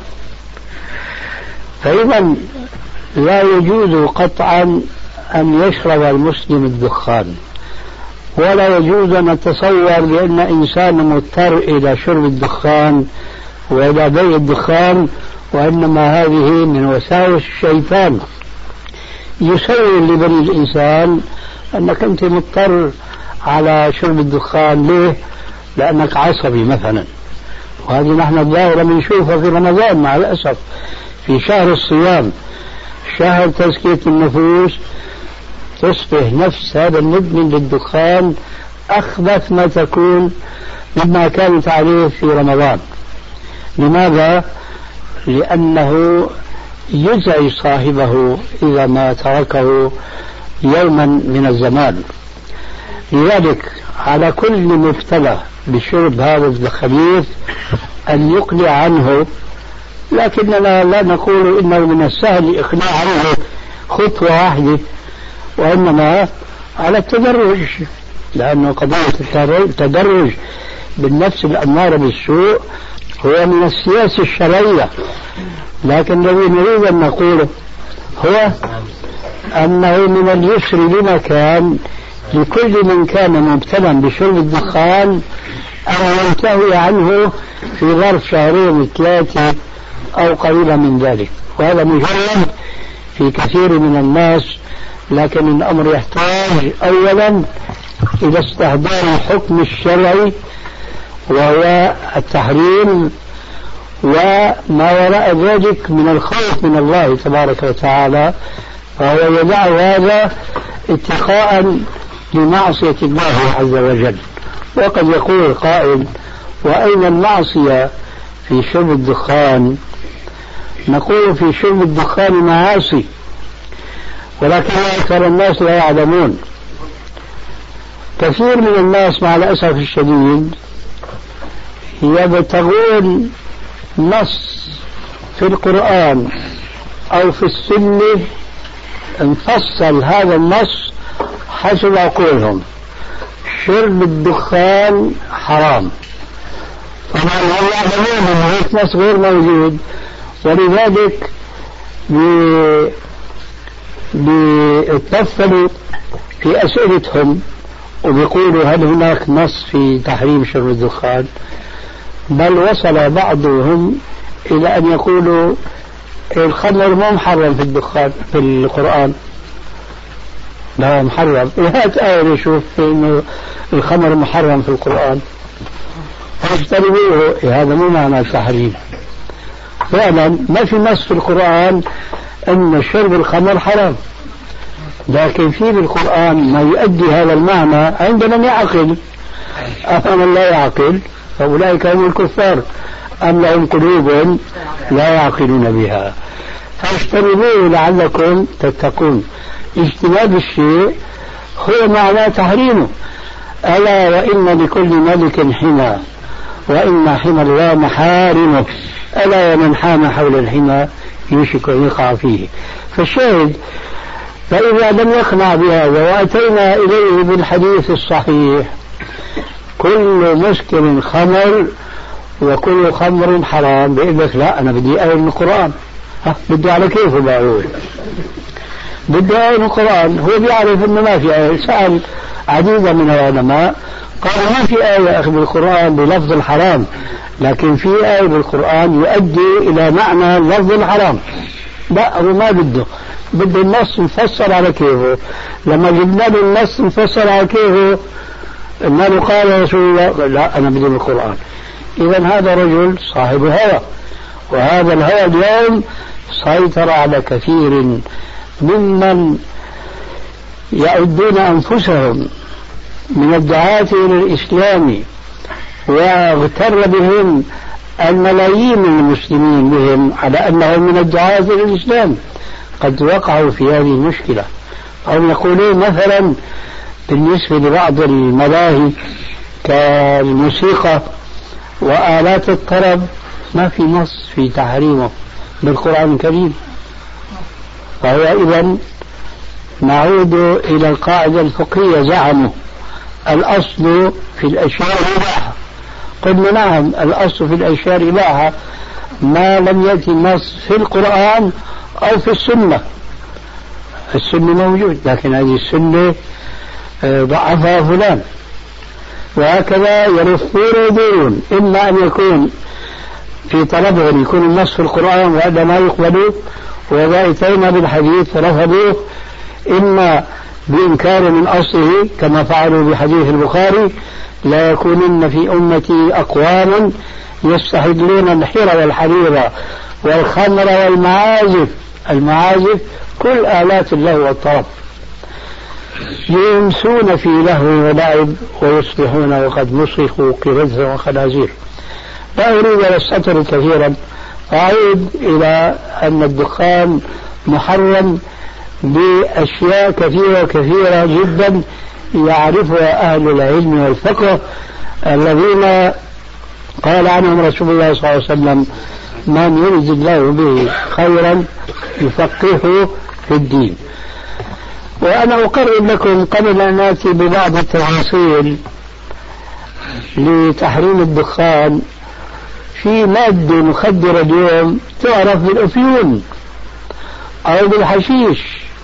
فإذا لا يجوز قطعا أن يشرب المسلم الدخان، ولا يجوز أن نتصور بأن إنسان مضطر إلى شرب الدخان وإلى بيع الدخان، وإنما هذه من وساوس الشيطان يسول لبني الإنسان أنك أنت مضطر على شرب الدخان. ليه؟ لأنك عصبي مثلا، وهذه نحن الظاهرة بنشوفها في رمضان مع الأسف، في شهر الصيام، شهر تزكية النفوس، تصبح نفس هذا المدمن للدخان أخبث ما تكون مما كانت عليه في رمضان. لماذا؟ لأنه يزعج صاحبه إذا ما تركه يوما من الزمان. لذلك على كل مبتلى بشرب هذا الخبيث أن يقلع عنه، لكننا لا نقول إنه من السهل الإقلاع عنه خطوة واحدة، وإنما على التدرج، لأنه قضية التدرج بالنفس الأمارة بالسوء هو من السياسة الشرعية. لكن الذي نريد أن نقوله هو أنه من اليسر بمكان لكل من كان مبتلا بشرب الدخان أن ينتهي عنه في ظرف شهرين 3 أو قريبا من ذلك. وهذا مجرد في كثير من الناس، لكن الأمر يحتاج أولا إلى استحضار الحكم الشرعي وهو التحريم، وما وراء ذلك من الخوف من الله تبارك وتعالى، فهو يدع هذا اتقاء لمعصية الله عز وجل. وقد يقول قائل: وأين المعصية في شرب الدخان؟ نقول في شرب الدخان معاصي، ولكن أكثر الناس لا يعلمون. كثير من الناس مع الأسف الشديد يبتغون نص في القرآن أو في السنة نفصل هذا النص حسب عقولهم. شرب الدخان حرام، طبعا هم يعلمون أن هيك نص غير موجود، ولذلك بيتنفلوا في أسئلتهم وبيقولوا هل هناك نص في تحريم شرب الدخان؟ بل وصل بعضهم إلى أن يقولوا الخمر مو محرم في الدخان في القرآن. لا محرم، هات آية نشوف إنه الخمر محرم في القرآن فاجتنبوه. هذا مو معنى التحريم. فعلا ما في نص في القرآن أن شرب الخمر حرام، لكن في بالقرآن ما يؤدي هذا المعنى عند من يعقل. أما من لا يعقل فأولئك هم الكفار، أم لهم قلوب لا يعقلون بها. فاجتنبوه لعلكم تتقون. اجتناب الشيء هو معنى تحريمه. ألا وإن لكل ملك حمى وإن حمى الله محارمه، ألا ومن حام حول الحمى يوشك أن يقع فيه. فالشاهد، فإذا لم يقنع بهذا وأتينا إليه بالحديث الصحيح: كل مسكر خمر وكل خمر حرام، بيقول لك لا أنا بدي آية من القرآن. بده على كيفه بقول، بده آية من القرآن. هو بيعرف انه ما في آية، سأل عديدا من العلماء قالوا ما في آية أخذ بالقرآن بلفظ الحرام، لكن في آية بالقرآن يؤدي إلى معنى لفظ الحرام. لا هو ما بده النص مفسر على كيفه. لما جبنا له النص مفسر على كيفه ما له قال رسول الله لا أنا بدي بالقرآن. إذا هذا رجل صاحب هوى، وهذا الهوى اليوم سيطر على كثير ممن يعدون أنفسهم من الدعاة إلى الإسلام، واغتر بهم الملايين من المسلمين بهم على أنهم من الدعاة إلى الإسلام. قد وقعوا في هذه المشكلة. أو يقولون مثلا بالنسبة لبعض الملاهي كالموسيقى وآلات الطرب ما في نص في تحريمه بالقرآن الكريم. فهو إذن نعود إلى القاعدة الفقهية، زعموا الأصل في الأشياء إباحة. قلنا نعم الأصل في الأشياء إباحة ما لم يأتي النص في القرآن أو في السنة. السنة موجود لكن هذه السنة ضعفها فلان، وهكذا يلفون ويدورون. إما أن يكون في طلبهم يكون النص في القرآن وهذا ما يقبلوه وإذا أتينا بالحديث فرفضوه، إما بإنكار من أصله كما فعلوا بحديث البخاري لا يكونن في أمتي أقوام يستحلون الحر والحرير والخمر والمعازف. المعازف كل آلات اللهو والطرب، ينسون في لهو ولعب ويصبحون وقد مسخوا قردة وخنازير. لا أريد أن أستطرد كثيرا، أعود إلى أن الدخان محرم بأشياء كثيرة جدا يعرفها أهل العلم والفقه الذين قال عنهم رسول الله صلى الله عليه وسلم من يريد الله به خيرا يفقهه في الدين. وأنا أقرب لكم قبل أن نأتي ببعض التفاصيل لتحريم الدخان في مادة مخدرة اليوم تعرف بالأفيون أو بالحشيش.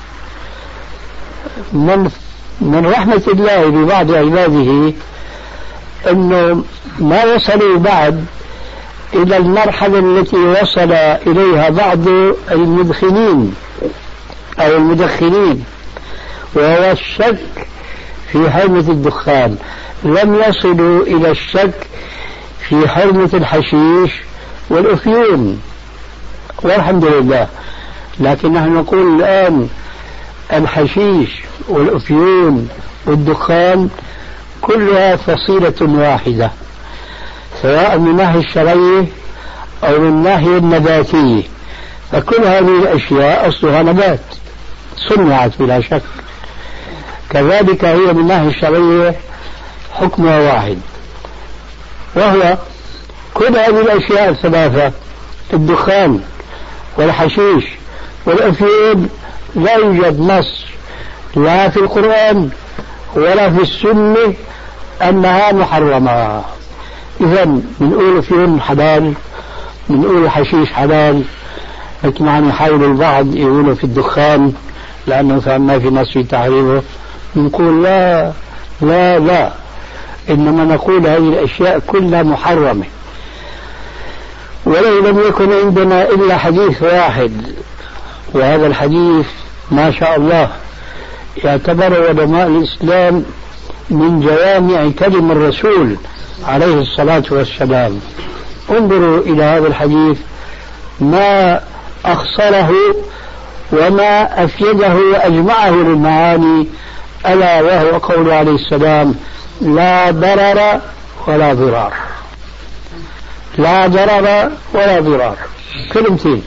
من رحمة الله ببعض عباده أنه ما وصلوا بعد إلى المرحلة التي وصل إليها بعض المدخنين أو المدخنين، وهو الشك في حرمة الدخان. لم يصلوا إلى الشك في حرمة الحشيش والأفيون والحمد لله. لكن نحن نقول الآن الحشيش والأفيون والدخان كلها فصيلة واحدة، سواء من الناحية الشرعية أو من الناحية النباتية. فكل هذه الأشياء أصلها نبات صنعت بلا شك، كذلك هي من الناحية الشرعية حكمها واحد، وهو كل هذه الأشياء الثلاثة الدخان والحشيش والأفيون لا يوجد نص لا في القرآن ولا في السنة أنها محرمة. إذن بنقول أفيون حلال، بنقول حشيش حلال، لكن عم يحاول البعض يقولوا في الدخان لأنه ما في نص في تحريمه. نقول لا لا لا، إنما نقول هذه الأشياء كلها محرمة. ولو لم يكن عندنا إلا حديث واحد، وهذا الحديث ما شاء الله يعتبر علماء الإسلام من جوامع كلم الرسول عليه الصلاة والسلام. انظروا إلى هذا الحديث ما أخصره وما أفيده وأجمعه للمعاني، ألا وهو قول عليه السلام لا ضرر ولا ضرار. لا ضرر ولا ضرار، كلمتين.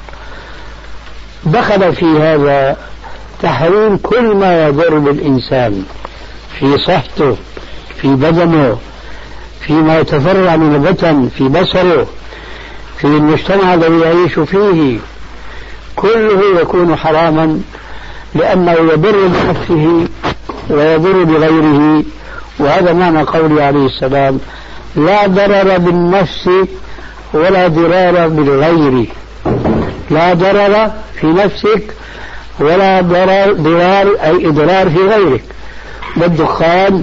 دخل في هذا تحريم كل ما يضر بالإنسان في صحته، في بدنه، فيما يتفرع من البطن، في بصره، في المجتمع الذي يعيش فيه، كله يكون حراما لأنه يضر بنفسه ويضر بغيره. وهذا معنى قوله عليه السلام لا ضرر بالنفس ولا ضرار بالغير. لا ضرر في نفسك ولا ضرار أي إضرار في غيرك. والدخان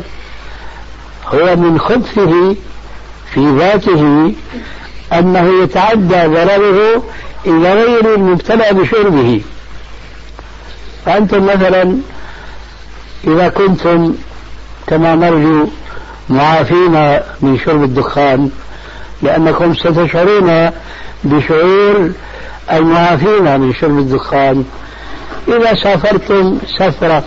هو من خبثه في ذاته أنه يتعدى ضرره إلى غير المبتلى بشربه. فأنتم مثلا إذا كنتم كما نرجو معافين من شرب الدخان، لأنكم ستشعرون بشعور المعافين من شرب الدخان إذا سافرتم سفرة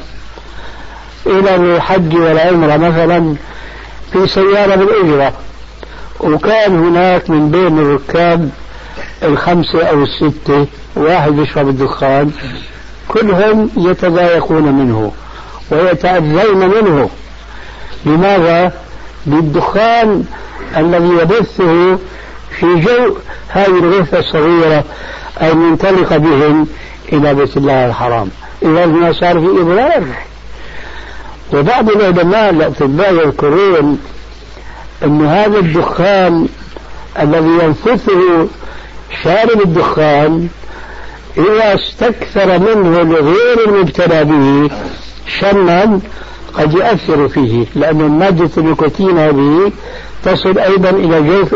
إلى الحج والعمرة مثلا في سيارة بالأجرة، وكان هناك من بين الركاب 5 أو 6 واحد يشرب الدخان، كلهم يتضايقون منه ويتأذون منه. لماذا؟ بالدخان الذي يبثه في جو هذه الغرفة الصغيرة المنطلقة بهم إلى بيت الله الحرام. إذا ما صار في إضرار. وبعض العلماء الأطباء يذكرون أن هذا الدخان الذي ينفثه شارب الدخان إذا استكثر منه الغير المبتلى به شما قد يؤثر فيه، لأن مادة النيكوتين هذه تصل أيضا إلى جوف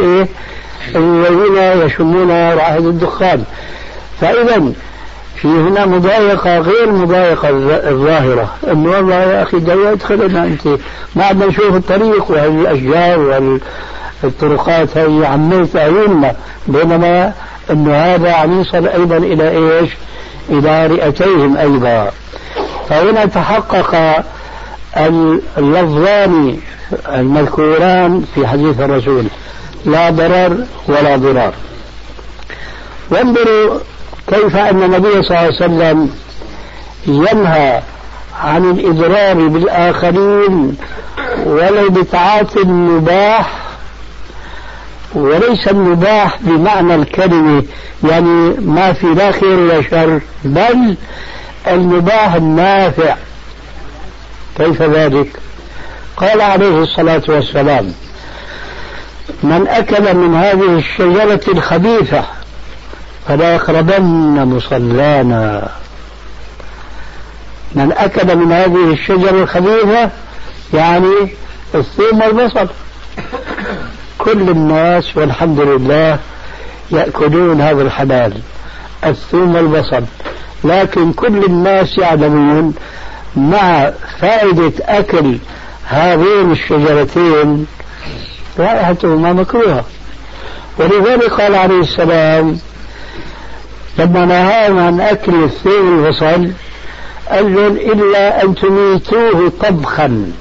الذين يشمون رائحة الدخان. فإذا في هنا مضايقة غير مضايقة الظاهرة، أنه والله يا أخي ده يدخلنا أنت ما عدنا نشوف الطريق وهذه الأشجار والطرقات هذه عميت أعيننا، بينما أنه هذا عم يصل أيضا إلى إيش؟ إلى رئتيهم أيضا. فهنا تحقق اللفظان المذكوران في حديث الرسول: لا ضرر ولا ضرار. وانظروا كيف أن النبي صلى الله عليه وسلم ينهى عن الإضرار بالآخرين ولو بتعاطي المباح، وليس المباح بمعنى الكلمة يعني ما في لا خير ولا شر، بل المباح النافع. كيف ذلك؟ قال عليه الصلاة والسلام: من أكل من هذه الشجرة الخبيثة فلا يقربن مصلانا. من أكل من هذه الشجرة الخبيثة يعني الثوم والبصل. كل الناس والحمد لله يأكلون هذا الحلال، الثوم والبصل، لكن كل الناس يعلمون مع فائدة أكل هذين الشجرتين رائحتهما مكروهة. ولذلك قال عليه السلام لما نهاهم عن أكل الثوم والبصل قال لهم: إلا أن تميتوه طبخا،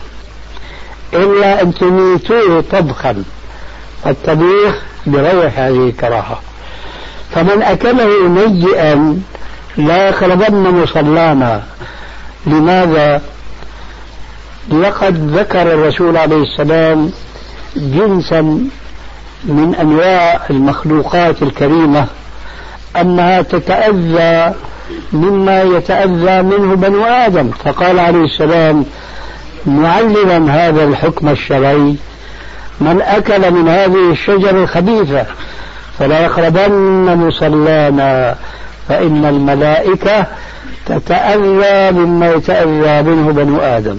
إلا أن تميتوه طبخا. الطبيخ بروح هذه الكراهة. فمن أكله نيئا لا يقربن مصلانا. لماذا؟ لقد ذكر الرسول عليه السلام جنسا من أنواع المخلوقات الكريمة أنها تتأذى مما يتأذى منه بنو آدم، فقال عليه السلام معلما هذا الحكم الشرعي: من أكل من هذه الشجرة الخبيثة فلا يقربن مصلانا فإن الملائكة تتأذى مما يتأذى منه بنو آدم.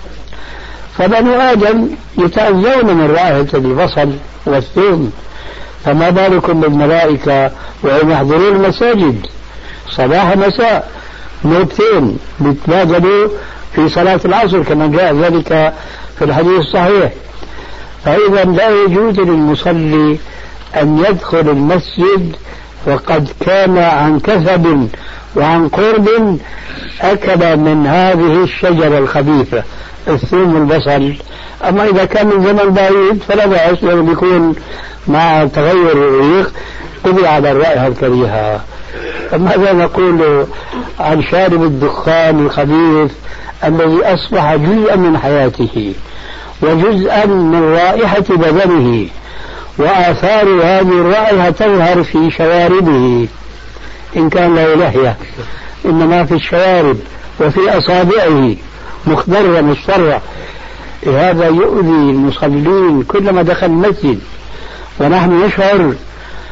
فبنو آدم يتأذون من رائحة البصل والثوم، فما بالكم بالملائكة وهم يحضرون المساجد صباح مساء نوبتين بيتبادلوا في صلاة العصر كما جاء ذلك في الحديث الصحيح. فإذا لا يجوز للمصلي أن يدخل المسجد وقد كان عن كسب وعن قرب أكل من هذه الشجرة الخبيثة الثوم والبصل. أما إذا كان من زمن بعيد فلا بأس، لأنه بيكون مع تغير الريق قضي على الرائحة الكريهة. ماذا نقول عن شارب الدخان الخبيث الذي أصبح جزءا من حياته وجزءا من رائحة بدنه، وآثار هذه الرائحة تظهر في شواربه إن كان له لحية، إنما في الشوارب وفي أصابعه مخضرة مصفرة. هذا يؤذي المصلين كلما دخل المسجد، ونحن نشعر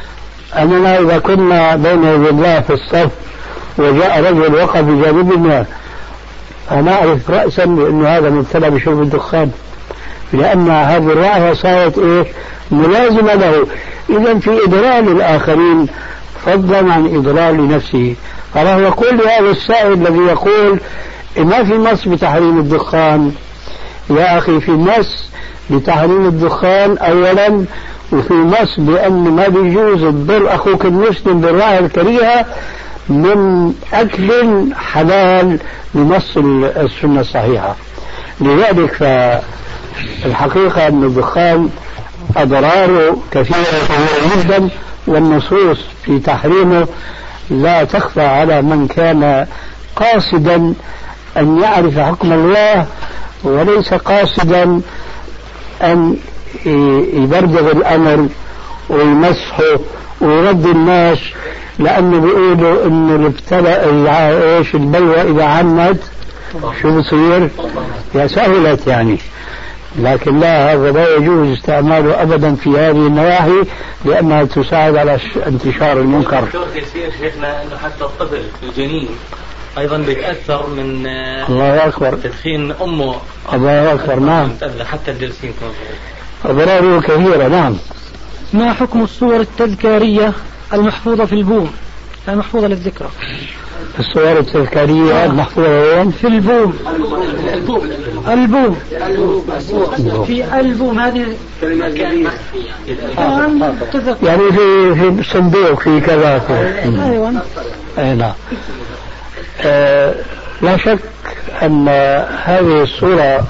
أننا إذا كنا بين يدي الله في الصف وجاء رجل وقف بجانبنا فنعرف رأسا بأن هذا مبتلى بشرب الدخان، لأن هذه الرائحة صارت ملازمة له. إذا في إضلال الآخرين فضلا عن إضلال نفسه. فله يقول لهذا السائل الذي يقول ما في نص بتحريم الدخان، يا أخي في نص بتحريم الدخان أولا، وفي نص بأن ما بيجوز تضر أخوك المسلم بالرائحة الكريهة من أكل حلال بنص السنة الصحيحة. لذلك فالحقيقة أن الدخان أضراره كثيرة جدا، والنصوص في تحريمه لا تخفى على من كان قاصدا أن يعرف حكم الله وليس قاصدا أن يبرد الأمر ويمسحه ويرد الناس، لأنه بيقولوا إنه البلوى إذا عمت شو بصير؟ يا سهلت يعني. لكن لا، هذا لا يجوز استعماله أبدا في هذه النواحي لأنها تساعد على انتشار المنكر. شيخنا أنه حتى الطفل الجنين أيضا بيتأثر من الله أكبر تدخين أمه. الله أكبر. نعم، حتى الجلسين أضراره كثيرة. نعم. ما حكم الصور التذكارية المحفوظة في البوم، المحفوظة للذكرى؟ الصور التذكارية المحفوظة وين؟ في البوم. البوم في البوم هذه يعني في صندوق في كذا. أيوة. نعم. لا شك أن هذه الصورة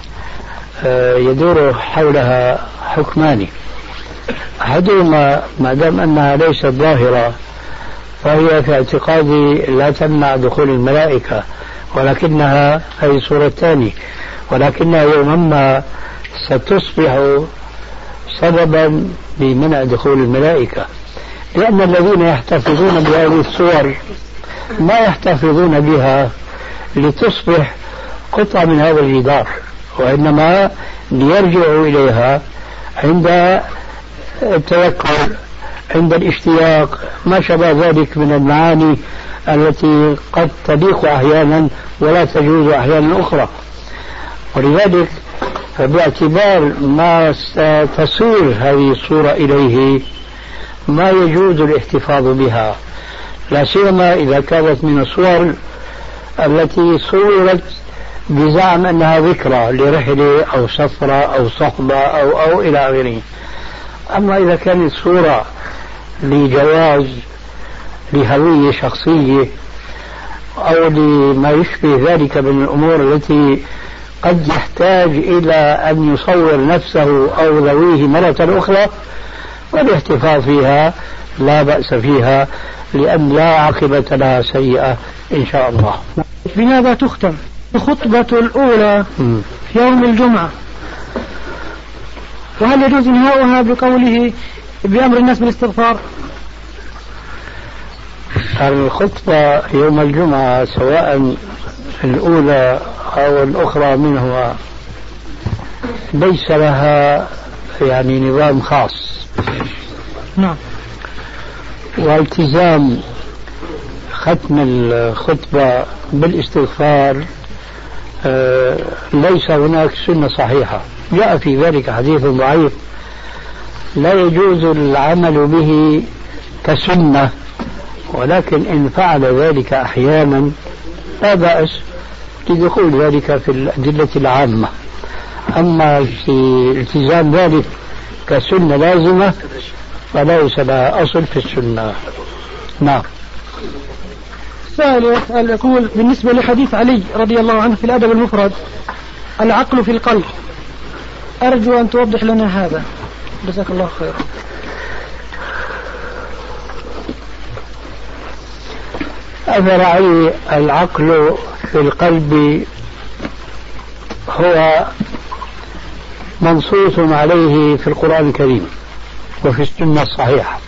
يدور حولها حكمان. أحدهما ما دام أنها ليست ظاهرة فهي في اعتقادي لا تمنع دخول الملائكة، ولكنها هذه صورة ثانية، ولكنها يوما ما ستصبح سببا بمنع دخول الملائكة، لأن الذين يحتفظون بهذه الصور ما يحتفظون بها لتصبح قطعة من هذا الجدار، وإنما ليرجعوا إليها عند التذكر، عند الاشتياق، ما شابه ذلك من المعاني التي قد تليق أحيانا ولا تجوز أحيانا أخرى. ولذلك فباعتبار ما ستسير هذه الصورة إليه ما يجوز الاحتفاظ بها، لا سيما إذا كانت من الصور التي صورت بزعم أنها ذكرى لرحلة أو سفرة أو صحبة أو إلى آخره. أما إذا كانت صورة لجواز لهوية شخصية أو لما يشبه ذلك من الأمور التي قد يحتاج إلى أن يصور نفسه أو ذويه مرة أخرى، والاحتفاظ فيها لا بأس فيها، لأن لا عاقبة لها سيئة إن شاء الله. بماذا تختم الخطبة الأولى في يوم الجمعة؟ وهل يجوز إنهاؤها بقوله بأمر الناس بالاستغفار؟ الخطبة يوم الجمعة سواء الأولى أو الأخرى منها ليس لها يعني نظام خاص. نعم. والتزام ختم الخطبة بالاستغفار ليس هناك سنة صحيحة، جاء في ذلك حديث ضعيف لا يجوز العمل به كسنة، ولكن إن فعل ذلك أحيانا لا بأس لدخول ذلك في الأدلة العامة. أما في التزام ذلك كسنة لازمة فليس لها أصل في السنة. نعم. سائل يسأل يقول بالنسبة لحديث علي رضي الله عنه في الأدب المفرد العقل في القلب، أرجو أن توضح لنا هذا، جزاك الله خيرا. أثر علي العقل في القلب هو منصوص عليه في القرآن الكريم وفي السنة الصحيحة.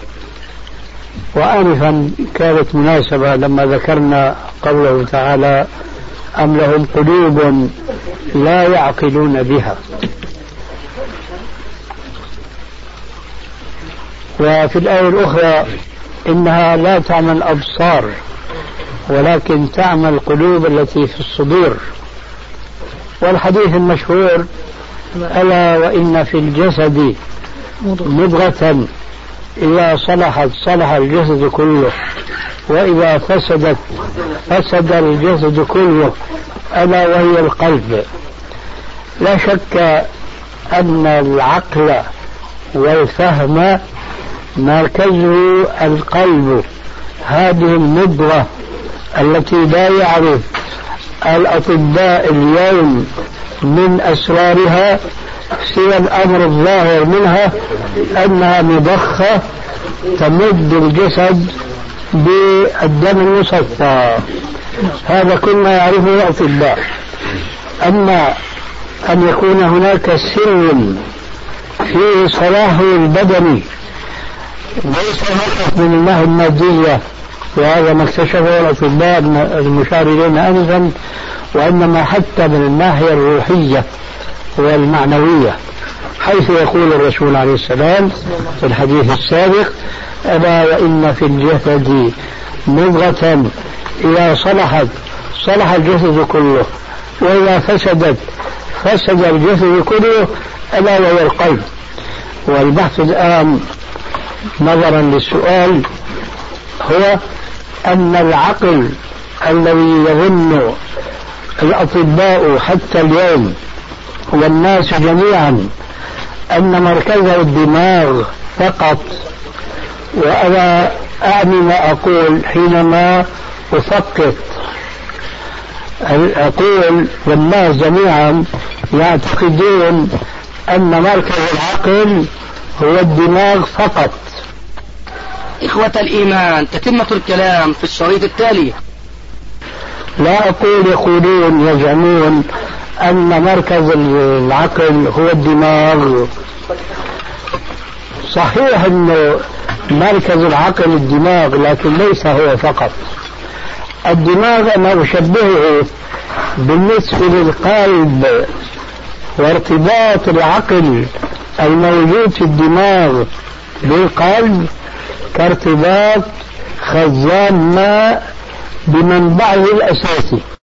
وآنفا كانت مناسبة لما ذكرنا قوله تعالى أم لهم قلوب لا يعقلون بها. وفي الآية الأخرى إنها لا تعمل الأبصار ولكن تعمل القلوب التي في الصدور. والحديث المشهور ألا وإن في الجسد مضغة إذا صلحت صلح الجسد كله وإذا فسدت فسد الجسد كله ألا وهي القلب. لا شك أن العقل والفهم مركزه القلب، هذه المضغة التي لا يعرف الأطباء اليوم من أسرارها سوى الأمر الظاهر منها أنها مضخة تمد الجسد بالدم المصفى. هذا كل ما يعرفه الأطباء. أما أن يكون هناك سر في صلاحه البدني ليس فقط من الناحية المادية، وهذا ما اكتشفه الأطباء المشار إلينا آنفا، وإنما حتى من الناحية الروحية والمعنوية، حيث يقول الرسول عليه السلام في الحديث السابق ألا وإن في الجسد مضغة إذا صلحت صلح الجسد كله وإذا فسدت فسد الجسد كله ألا وهي القلب. والبحث الآن نظرا للسؤال هو أن العقل الذي يظن الأطباء حتى اليوم والناس جميعا أن مركزه الدماغ فقط، وأنا أعني ما أقول حينما أفقط، أقول والناس جميعا يعتقدون أن مركز العقل هو الدماغ فقط. إخوة الإيمان، تتمة الكلام في الشريط التالي. لا أقول يقولون يزعمون أن مركز العقل هو الدماغ. صحيح أن مركز العقل الدماغ، لكن ليس هو فقط. الدماغ أنا أشبهه بالنسبة للقلب وارتباط العقل الموجود في الدماغ بالقلب كارتباط خزان ماء بمنبعه الأساسي.